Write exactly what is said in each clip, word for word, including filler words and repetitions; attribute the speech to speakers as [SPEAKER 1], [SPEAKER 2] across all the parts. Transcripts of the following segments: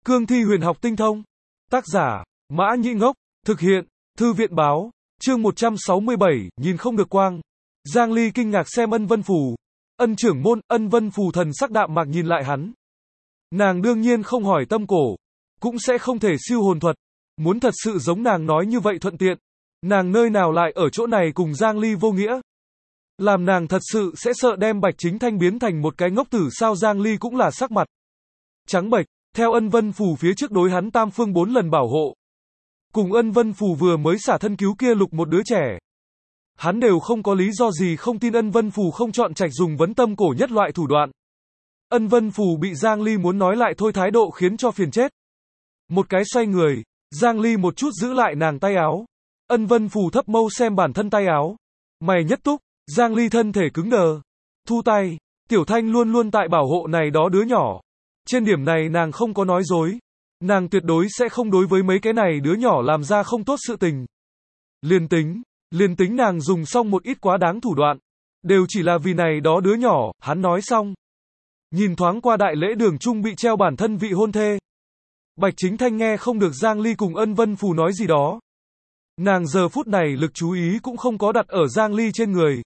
[SPEAKER 1] Cương thi huyền học tinh thông. Tác giả, Mã Nhĩ Ngốc. Thực hiện, Thư viện Báo. Chương một trăm sáu mươi bảy, nhìn không được quang. Giang Ly kinh ngạc xem Ân Vân Phù. Ân trưởng môn, Ân Vân Phù thần sắc đạm mạc nhìn lại hắn. Nàng đương nhiên không hỏi tâm cổ, cũng sẽ không thể siêu hồn thuật. Muốn thật sự giống nàng nói như vậy thuận tiện, nàng nơi nào lại ở chỗ này cùng Giang Ly vô nghĩa. Làm nàng thật sự sẽ sợ đem Bạch Chính Thanh biến thành một cái ngốc tử sao. Giang Ly cũng là sắc mặt trắng bệch, theo Ân Vân Phù phía trước đối hắn tam phương bốn lần bảo hộ. Cùng Ân Vân Phù vừa mới xả thân cứu kia lục một đứa trẻ. Hắn đều không có lý do gì không tin Ân Vân Phù không chọn trạch dùng vấn tâm cổ nhất loại thủ đoạn. Ân Vân Phù bị Giang Ly muốn nói lại thôi thái độ khiến cho phiền chết. Một cái xoay người, Giang Ly một chút giữ lại nàng tay áo. Ân Vân Phù thấp mâu xem bản thân tay áo. Mày nhất túc, Giang Ly thân thể cứng đờ. Thu tay, Tiểu Thanh luôn luôn tại bảo hộ này đó đứa nhỏ. Trên điểm này nàng không có nói dối. Nàng tuyệt đối sẽ không đối với mấy cái này đứa nhỏ làm ra không tốt sự tình. Liên tính, liên tính nàng dùng xong một ít quá đáng thủ đoạn. Đều chỉ là vì này đó đứa nhỏ, hắn nói xong. Nhìn thoáng qua đại lễ đường trung bị treo bản thân vị hôn thê. Bạch Chính Thanh nghe không được Giang Ly cùng Ân Vân Phù nói gì đó. Nàng giờ phút này lực chú ý cũng không có đặt ở Giang Ly trên người.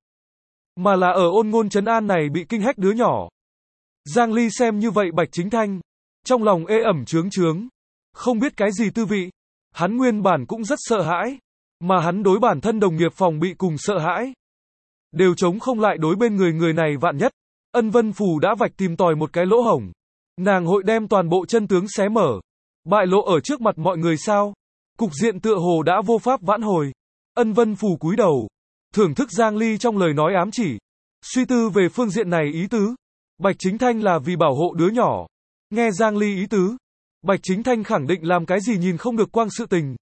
[SPEAKER 1] Mà là ở ôn ngôn trấn an này bị kinh hách đứa nhỏ. Giang Ly xem như vậy Bạch Chính Thanh. Trong lòng ê ẩm chướng chướng. Không biết cái gì tư vị. Hắn nguyên bản cũng rất sợ hãi. Mà hắn đối bản thân đồng nghiệp phòng bị cùng sợ hãi. Đều chống không lại đối bên người người này vạn nhất. Ân Vân Phù đã vạch tìm tòi một cái lỗ hổng. Nàng hội đem toàn bộ chân tướng xé mở. Bại lộ ở trước mặt mọi người sao? Cục diện tựa hồ đã vô pháp vãn hồi. Ân Vân Phù cúi đầu. Thưởng thức Giang Ly trong lời nói ám chỉ. Suy tư về phương diện này ý tứ. Bạch Chính Thanh là vì bảo hộ đứa nhỏ. Nghe Giang Ly ý tứ. Bạch Chính Thanh khẳng định làm cái gì nhìn không được quang sự tình.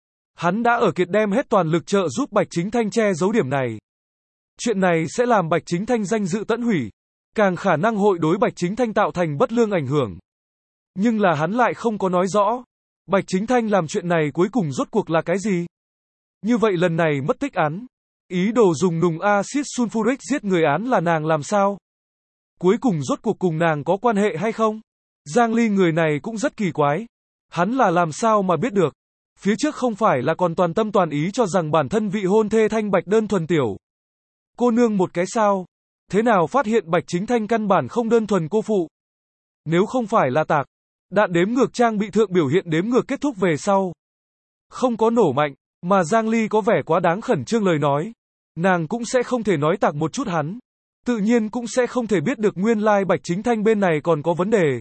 [SPEAKER 1] Hắn đã ở kiệt đem hết toàn lực trợ giúp Bạch Chính Thanh che giấu điểm này. Chuyện này sẽ làm Bạch Chính Thanh danh dự tẫn hủy. Càng khả năng hội đối Bạch Chính Thanh tạo thành bất lương ảnh hưởng. Nhưng là hắn lại không có nói rõ. Bạch Chính Thanh làm chuyện này cuối cùng rốt cuộc là cái gì? Như vậy lần này mất tích án. Ý đồ dùng nùng axit sulfuric giết người án là nàng làm sao? Cuối cùng rốt cuộc cùng nàng có quan hệ hay không? Giang Ly người này cũng rất kỳ quái. Hắn là làm sao mà biết được? Phía trước không phải là còn toàn tâm toàn ý cho rằng bản thân vị hôn thê thanh bạch đơn thuần tiểu cô nương một cái sao? Thế nào phát hiện Bạch Chính Thanh căn bản không đơn thuần cô phụ? Nếu không phải là tạc, đạn đếm ngược trang bị thượng biểu hiện đếm ngược kết thúc về sau. Không có nổ mạnh, mà Giang Ly có vẻ quá đáng khẩn trương lời nói. Nàng cũng sẽ không thể nói tạc một chút hắn. Tự nhiên cũng sẽ không thể biết được nguyên lai like Bạch Chính Thanh bên này còn có vấn đề.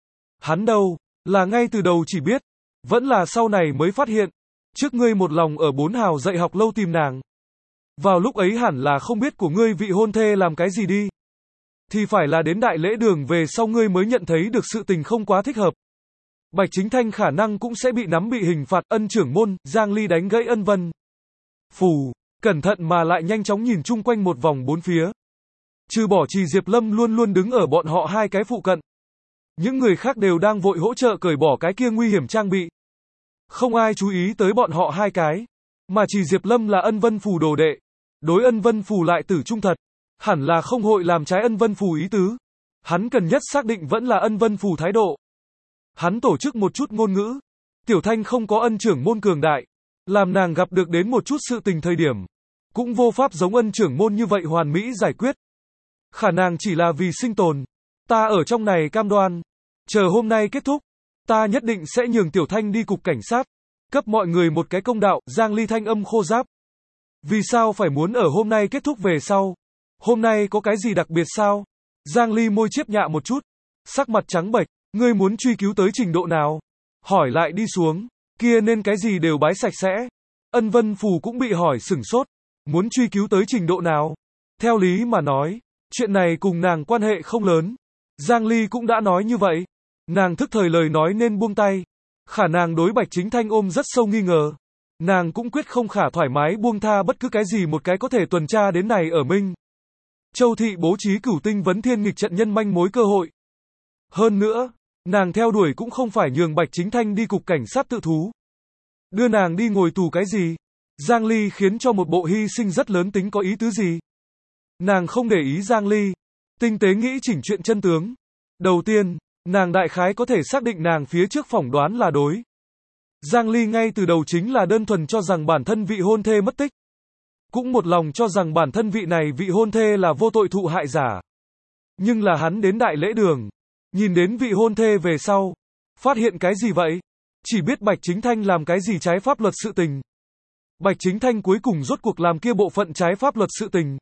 [SPEAKER 1] Hắn đâu, là ngay từ đầu chỉ biết. Vẫn là sau này mới phát hiện. Trước ngươi một lòng ở bốn hào dạy học lâu tìm nàng. Vào lúc ấy hẳn là không biết của ngươi vị hôn thê làm cái gì đi. Thì phải là đến đại lễ đường về sau ngươi mới nhận thấy được sự tình không quá thích hợp. Bạch Chính Thanh khả năng cũng sẽ bị nắm bị hình phạt. Ân trưởng môn, Giang Ly đánh gãy Ân Vân Phù, cẩn thận mà lại nhanh chóng nhìn chung quanh một vòng bốn phía. Trừ bỏ Trì Diệp Lâm luôn luôn đứng ở bọn họ hai cái phụ cận. Những người khác đều đang vội hỗ trợ cởi bỏ cái kia nguy hiểm trang bị. Không ai chú ý tới bọn họ hai cái. Mà Trì Diệp Lâm là Ân Vân Phù đồ đệ. Đối Ân Vân Phù lại tử trung thật. Hẳn là không hội làm trái Ân Vân Phù ý tứ. Hắn cần nhất xác định vẫn là Ân Vân Phù thái độ. Hắn tổ chức một chút ngôn ngữ. Tiểu Thanh không có ân trưởng môn cường đại. Làm nàng gặp được đến một chút sự tình thời điểm. Cũng vô pháp giống ân trưởng môn như vậy hoàn mỹ giải quyết. Khả năng chỉ là vì sinh tồn. Ta ở trong này cam đoan. Chờ hôm nay kết thúc. Ta nhất định sẽ nhường Tiểu Thanh đi cục cảnh sát. Cấp mọi người một cái công đạo. Giang Ly thanh âm khô ráp. Vì sao phải muốn ở hôm nay kết thúc về sau? Hôm nay có cái gì đặc biệt sao? Giang Ly môi chiếp nhạ một chút. Sắc mặt trắng bệch. Ngươi muốn truy cứu tới trình độ nào? Hỏi lại đi xuống. Kia nên cái gì đều bái sạch sẽ. Ân Vân Phù cũng bị hỏi sửng sốt. Muốn truy cứu tới trình độ nào? Theo lý mà nói. Chuyện này cùng nàng quan hệ không lớn. Giang Ly cũng đã nói như vậy. Nàng thức thời lời nói nên buông tay. Khả nàng đối Bạch Chính Thanh ôm rất sâu nghi ngờ. Nàng cũng quyết không khả thoải mái buông tha bất cứ cái gì một cái có thể tuần tra đến này ở Minh Châu thị bố trí cửu tinh vấn thiên nghịch trận nhân manh mối cơ hội. Hơn nữa, nàng theo đuổi cũng không phải nhường Bạch Chính Thanh đi cục cảnh sát tự thú. Đưa nàng đi ngồi tù cái gì? Giang Ly khiến cho một bộ hy sinh rất lớn tính có ý tứ gì? Nàng không để ý Giang Ly. Tinh tế nghĩ chỉnh chuyện chân tướng. Đầu tiên, Nàng đại khái có thể xác định nàng phía trước phỏng đoán là đối. Giang Ly ngay từ đầu chính là đơn thuần cho rằng bản thân vị hôn thê mất tích. Cũng một lòng cho rằng bản thân vị này vị hôn thê là vô tội thụ hại giả. Nhưng là hắn đến đại lễ đường, nhìn đến vị hôn thê về sau, phát hiện cái gì vậy? Chỉ biết Bạch Chính Thanh làm cái gì trái pháp luật sự tình. Bạch Chính Thanh cuối cùng rốt cuộc làm kia bộ phận trái pháp luật sự tình.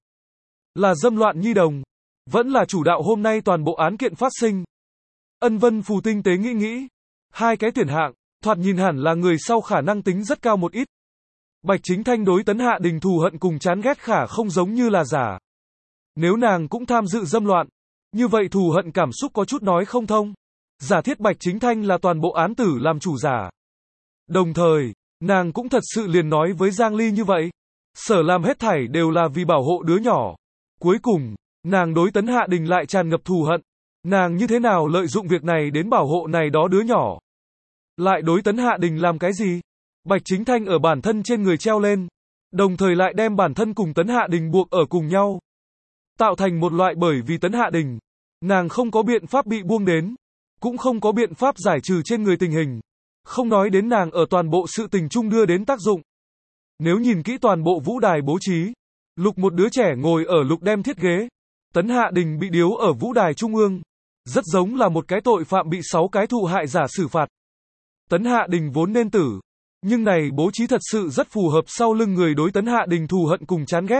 [SPEAKER 1] Là dâm loạn nhi đồng. Vẫn là chủ đạo hôm nay toàn bộ án kiện phát sinh. Ân Vân Phù tinh tế nghĩ nghĩ. Hai cái tuyển hạng, thoạt nhìn hẳn là người sau khả năng tính rất cao một ít. Bạch Chính Thanh đối Tấn Hạ Đình thù hận cùng chán ghét khả không giống như là giả. Nếu nàng cũng tham dự dâm loạn, như vậy thù hận cảm xúc có chút nói không thông. Giả thiết Bạch Chính Thanh là toàn bộ án tử làm chủ giả. Đồng thời, nàng cũng thật sự liền nói với Giang Ly như vậy. Sở làm hết thảy đều là vì bảo hộ đứa nhỏ. Cuối cùng, nàng đối Tấn Hạ Đình lại tràn ngập thù hận. Nàng như thế nào lợi dụng việc này đến bảo hộ này đó đứa nhỏ. Lại đối Tấn Hạ Đình làm cái gì? Bạch Chính Thanh ở bản thân trên người treo lên. Đồng thời lại đem bản thân cùng Tấn Hạ Đình buộc ở cùng nhau. Tạo thành một loại bởi vì Tấn Hạ Đình. Nàng không có biện pháp bị buông đến. Cũng không có biện pháp giải trừ trên người tình hình. Không nói đến nàng ở toàn bộ sự tình chung đưa đến tác dụng. Nếu nhìn kỹ toàn bộ vũ đài bố trí. Lục một đứa trẻ ngồi ở lục đem thiết ghế. Tấn Hạ Đình bị điếu ở vũ đài trung ương. Rất giống là một cái tội phạm bị sáu cái thụ hại giả xử phạt. Tấn Hạ Đình vốn nên tử. Nhưng này bố trí thật sự rất phù hợp sau lưng người đối Tấn Hạ Đình thù hận cùng chán ghét.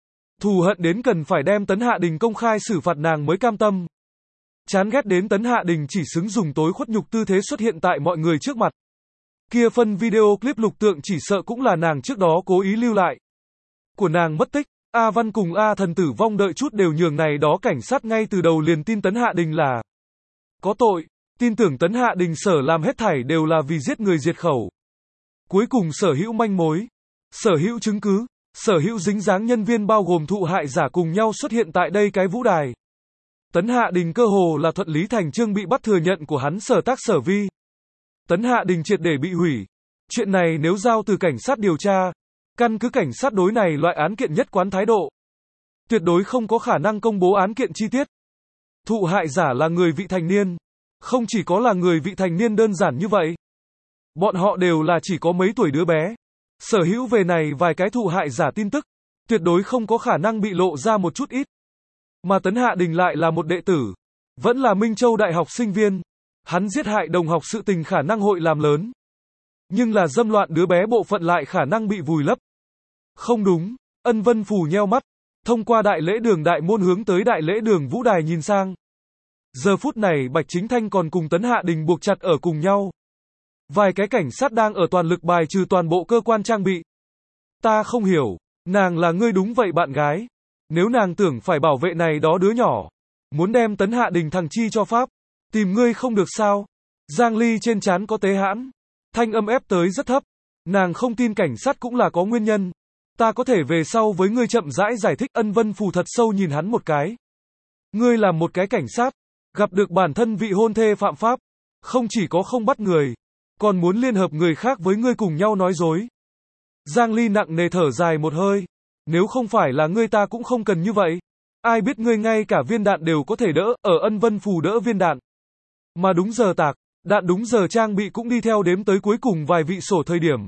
[SPEAKER 1] Thù hận đến cần phải đem Tấn Hạ Đình công khai xử phạt nàng mới cam tâm. Chán ghét đến Tấn Hạ Đình chỉ xứng dùng tối khuất nhục tư thế xuất hiện tại mọi người trước mặt. Kia phân video clip lục tượng chỉ sợ cũng là nàng trước đó cố ý lưu lại. Của nàng mất tích, A Văn cùng A Thần tử vong đợi chút đều nhường này đó cảnh sát ngay từ đầu liền tin Tấn Hạ Đình là có tội, tin tưởng Tấn Hạ Đình sở làm hết thảy đều là vì giết người diệt khẩu. Cuối cùng sở hữu manh mối, sở hữu chứng cứ, sở hữu dính dáng nhân viên bao gồm thụ hại giả cùng nhau xuất hiện tại đây cái vũ đài. Tấn Hạ Đình cơ hồ là thuận lý thành chương bị bắt thừa nhận của hắn sở tác sở vi. Tấn Hạ Đình triệt để bị hủy. Chuyện này nếu giao từ cảnh sát điều tra, căn cứ cảnh sát đối này loại án kiện nhất quán thái độ, tuyệt đối không có khả năng công bố án kiện chi tiết. Thụ hại giả là người vị thành niên, không chỉ có là người vị thành niên đơn giản như vậy. Bọn họ đều là chỉ có mấy tuổi đứa bé. Sở hữu về này vài cái thụ hại giả tin tức, tuyệt đối không có khả năng bị lộ ra một chút ít. Mà Tấn Hạ Đình lại là một đệ tử, vẫn là Minh Châu Đại học sinh viên. Hắn giết hại đồng học sự tình khả năng hội làm lớn. Nhưng là dâm loạn đứa bé bộ phận lại khả năng bị vùi lấp. Không đúng, Ân Vân Phù nheo mắt, thông qua đại lễ đường đại môn hướng tới đại lễ đường vũ đài nhìn sang. Giờ phút này Bạch Chính Thanh còn cùng Tấn Hạ Đình buộc chặt ở cùng nhau. Vài cái cảnh sát đang ở toàn lực bài trừ toàn bộ cơ quan trang bị. Ta không hiểu, nàng là ngươi đúng vậy bạn gái. Nếu nàng tưởng phải bảo vệ này đó đứa nhỏ, muốn đem Tấn Hạ Đình thằng chi cho Pháp, tìm ngươi không được sao? Giang Ly trên trán có tế hãn, thanh âm ép tới rất thấp. Nàng không tin cảnh sát cũng là có nguyên nhân. Ta có thể về sau với ngươi chậm rãi giải thích. Ân Vân Phù thật sâu nhìn hắn một cái. Ngươi là một cái cảnh sát, gặp được bản thân vị hôn thê phạm pháp, không chỉ có không bắt người, còn muốn liên hợp người khác với ngươi cùng nhau nói dối. Giang Ly nặng nề thở dài một hơi. Nếu không phải là ngươi ta cũng không cần như vậy. Ai biết ngươi ngay cả viên đạn đều có thể đỡ, ở Ân Vân Phù đỡ viên đạn. Mà đúng giờ tạc, đạn đúng giờ trang bị cũng đi theo đếm tới cuối cùng vài vị sổ thời điểm.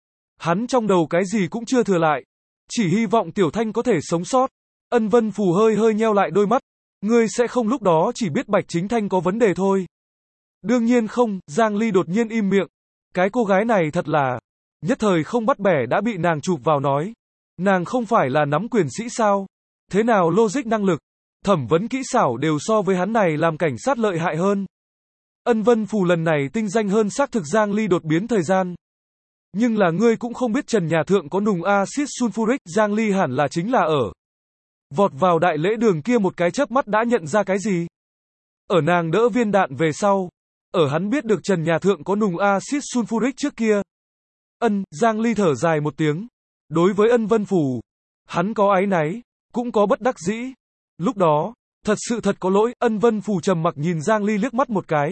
[SPEAKER 1] Hắn trong đầu cái gì cũng chưa thừa lại. Chỉ hy vọng Tiểu Thanh có thể sống sót. Ân Vân Phù hơi hơi nheo lại đôi mắt. Ngươi sẽ không lúc đó chỉ biết Bạch Chính Thanh có vấn đề thôi. Đương nhiên không, Giang Ly đột nhiên im miệng. Cái cô gái này thật là, nhất thời không bắt bẻ đã bị nàng chụp vào nói. Nàng không phải là nắm quyền sĩ sao? Thế nào logic năng lực, thẩm vấn kỹ xảo đều so với hắn này làm cảnh sát lợi hại hơn. Ân Vân Phù lần này tinh danh hơn xác thực Giang Ly đột biến thời gian. Nhưng là ngươi cũng không biết trần nhà thượng có nùng axit sulfuric. Giang Ly hẳn là chính là ở vọt vào đại lễ đường kia một cái chớp mắt đã nhận ra cái gì. Ở nàng đỡ viên đạn về sau, ở hắn biết được trần nhà thượng có nùng axit sulfuric trước kia. Ân, Giang Ly thở dài một tiếng. Đối với Ân Vân Phù, hắn có áy náy, cũng có bất đắc dĩ. Lúc đó, thật sự thật có lỗi. Ân Vân Phù trầm mặc nhìn Giang Ly liếc mắt một cái.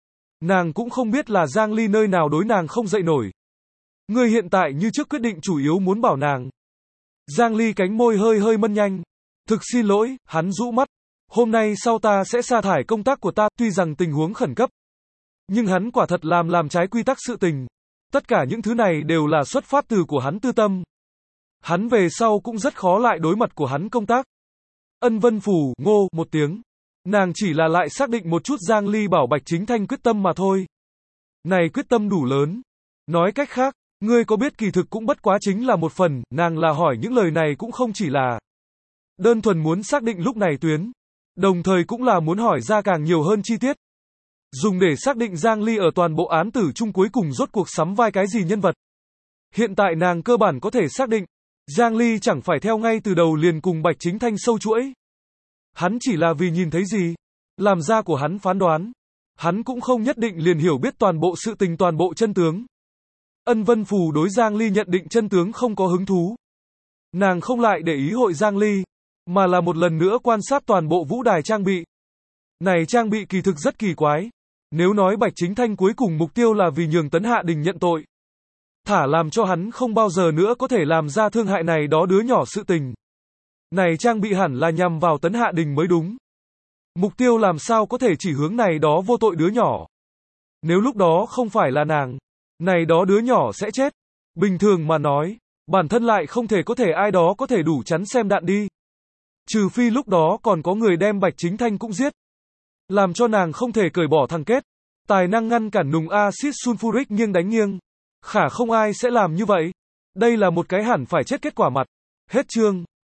[SPEAKER 1] Nàng cũng không biết là Giang Ly nơi nào đối nàng không dậy nổi. Ngươi hiện tại như trước quyết định chủ yếu muốn bảo nàng. Giang Ly cánh môi hơi hơi mân nhanh. Thực xin lỗi, hắn rũ mắt. Hôm nay sau ta sẽ sa thải công tác của ta, tuy rằng tình huống khẩn cấp. Nhưng hắn quả thật làm làm trái quy tắc sự tình. Tất cả những thứ này đều là xuất phát từ của hắn tư tâm. Hắn về sau cũng rất khó lại đối mặt của hắn công tác. Ân Vân Phù, ngô, một tiếng. Nàng chỉ là lại xác định một chút Giang Ly bảo Bạch Chính Thanh quyết tâm mà thôi. Này quyết tâm đủ lớn. Nói cách khác, ngươi có biết kỳ thực cũng bất quá chính là một phần, nàng là hỏi những lời này cũng không chỉ là đơn thuần muốn xác định lúc này tuyến. Đồng thời cũng là muốn hỏi ra càng nhiều hơn chi tiết. Dùng để xác định Giang Ly ở toàn bộ án tử chung cuối cùng rốt cuộc sắm vai cái gì nhân vật. Hiện tại nàng cơ bản có thể xác định, Giang Ly chẳng phải theo ngay từ đầu liền cùng Bạch Chính Thanh sâu chuỗi. Hắn chỉ là vì nhìn thấy gì, làm ra của hắn phán đoán. Hắn cũng không nhất định liền hiểu biết toàn bộ sự tình toàn bộ chân tướng. Ân Vân Phù đối Giang Ly nhận định chân tướng không có hứng thú. Nàng không lại để ý hội Giang Ly, mà là một lần nữa quan sát toàn bộ vũ đài trang bị. Này trang bị kỳ thực rất kỳ quái. Nếu nói Bạch Chính Thanh cuối cùng mục tiêu là vì nhường Tấn Hạ Đình nhận tội, thả làm cho hắn không bao giờ nữa có thể làm ra thương hại này đó đứa nhỏ sự tình. Này trang bị hẳn là nhằm vào Tấn Hạ Đình mới đúng. Mục tiêu làm sao có thể chỉ hướng này đó vô tội đứa nhỏ. Nếu lúc đó không phải là nàng, này đó đứa nhỏ sẽ chết. Bình thường mà nói, bản thân lại không thể có thể ai đó có thể đủ chắn xem đạn đi. Trừ phi lúc đó còn có người đem Bạch Chính Thanh cũng giết. Làm cho nàng không thể cởi bỏ thằng kết. Tài năng ngăn cản nùng axit sulfuric nghiêng đánh nghiêng. Khả không ai sẽ làm như vậy. Đây là một cái hẳn phải chết kết quả mặt. Hết chương.